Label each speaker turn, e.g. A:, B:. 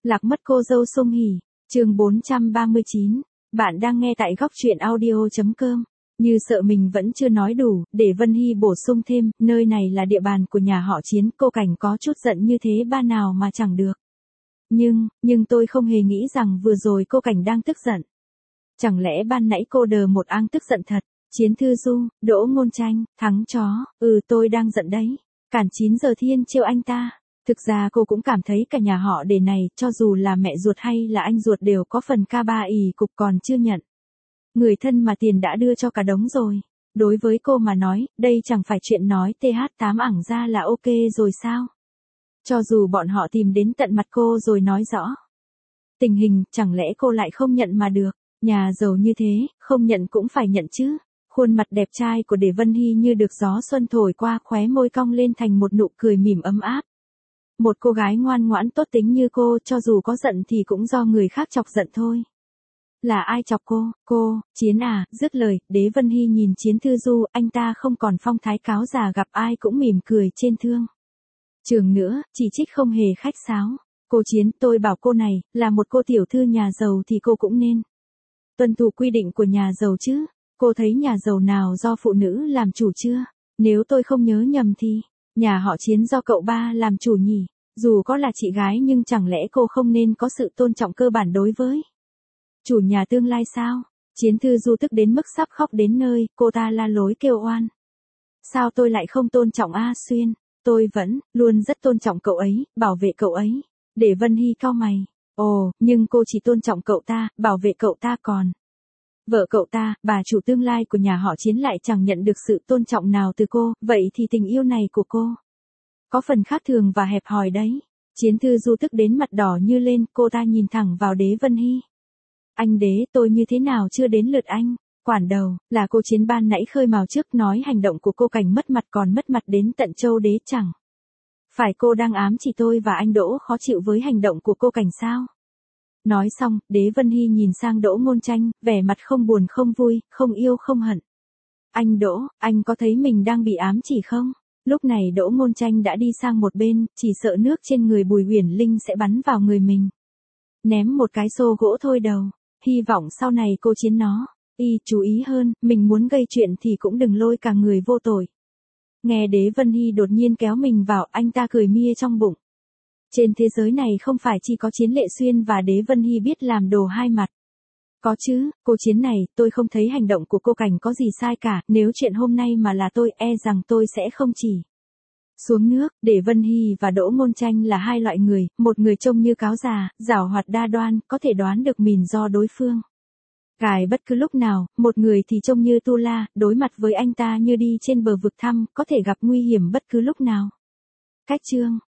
A: Lạc mất cô dâu Sung Hỉ, chương 439, bạn đang nghe tại góc truyện audio.com. Như sợ mình vẫn chưa nói đủ, để Vân Hy bổ sung thêm, nơi này là địa bàn của nhà họ Chiến, cô Cảnh có chút giận như thế ba nào mà chẳng được. Nhưng tôi không hề nghĩ rằng vừa rồi cô Cảnh đang tức giận. Chẳng lẽ ban nãy cô đờ một ang tức giận thật? Chiến Thư Du, Đỗ Ngôn Tranh, thắng chó, tôi đang giận đấy. Cản 9 giờ thiên trêu anh ta. Thực ra cô cũng cảm thấy cả nhà họ Đề này, cho dù là mẹ ruột hay là anh ruột đều có phần ca ba ì cục còn chưa nhận. Người thân mà tiền đã đưa cho cả đống rồi. Đối với cô mà nói, đây chẳng phải chuyện nói TH8 ẳng ra là ok rồi sao? Cho dù bọn họ tìm đến tận mặt cô rồi nói rõ tình hình, chẳng lẽ cô lại không nhận mà được? Nhà giàu như thế, không nhận cũng phải nhận chứ. Khuôn mặt đẹp trai của Đề Vân Hy như được gió xuân thổi qua, khóe môi cong lên thành một nụ cười mỉm ấm áp. Một cô gái ngoan ngoãn tốt tính như cô, cho dù có giận thì cũng do người khác chọc giận thôi. Là ai chọc cô, Chiến à? Dứt lời, Đế Vân Hy nhìn Chiến Thư Du, anh ta không còn phong thái cáo già gặp ai cũng mỉm cười trên thương trường nữa, chỉ trích không hề khách sáo. Cô Chiến, tôi bảo cô này, là một cô tiểu thư nhà giàu thì cô cũng nên tuân thủ quy định của nhà giàu chứ. Cô thấy nhà giàu nào do phụ nữ làm chủ chưa? Nếu tôi không nhớ nhầm thì nhà họ Chiến do cậu ba làm chủ nhỉ? Dù có là chị gái nhưng chẳng lẽ cô không nên có sự tôn trọng cơ bản đối với chủ nhà tương lai sao? Chiến Thư Du tức đến mức sắp khóc đến nơi, cô ta la lối kêu oan. Sao tôi lại không tôn trọng A Xuyên? Tôi vẫn luôn rất tôn trọng cậu ấy, bảo vệ cậu ấy. Để Vân Hy cau mày. Ồ, nhưng cô chỉ tôn trọng cậu ta, bảo vệ cậu ta còn vợ cậu ta, bà chủ tương lai của nhà họ Chiến lại chẳng nhận được sự tôn trọng nào từ cô, vậy thì tình yêu này của cô có phần khác thường và hẹp hòi đấy. Chiến Thư Du tức đến mặt đỏ như lên, cô ta nhìn thẳng vào Đế Vân Hy. Anh Đế, tôi như thế nào chưa đến lượt anh? Quản đầu, là cô Chiến ban nãy khơi mào trước nói hành động của cô Cảnh mất mặt còn mất mặt đến tận Châu Đế chẳng. Phải cô đang ám chỉ tôi và anh Đỗ khó chịu với hành động của cô Cảnh sao? Nói xong, Đế Vân Hy nhìn sang Đỗ Ngôn Tranh, vẻ mặt không buồn không vui, không yêu không hận. Anh Đỗ, anh có thấy mình đang bị ám chỉ không? Lúc này Đỗ Ngôn Tranh đã đi sang một bên, chỉ sợ nước trên người Bùi Huyền Linh sẽ bắn vào người mình. Ném một cái xô gỗ thôi đầu, hy vọng sau này cô Chiến nó chú ý hơn, mình muốn gây chuyện thì cũng đừng lôi cả người vô tội. Nghe Đế Vân Hy đột nhiên kéo mình vào, anh ta cười mia trong bụng. Trên thế giới này không phải chỉ có Chiến Lệ Xuyên và Đế Vân Hy biết làm đồ hai mặt. Có chứ, cô Chiến này, tôi không thấy hành động của cô Cảnh có gì sai cả, nếu chuyện hôm nay mà là tôi, rằng tôi sẽ không chỉ xuống nước. Để Vân Hy và Đỗ Ngôn Tranh là hai loại người, một người trông như cáo già, giảo hoạt đa đoan, có thể đoán được mìn do đối phương gài bất cứ lúc nào, một người thì trông như tu la, đối mặt với anh ta như đi trên bờ vực thăm, có thể gặp nguy hiểm bất cứ lúc nào. Cách chương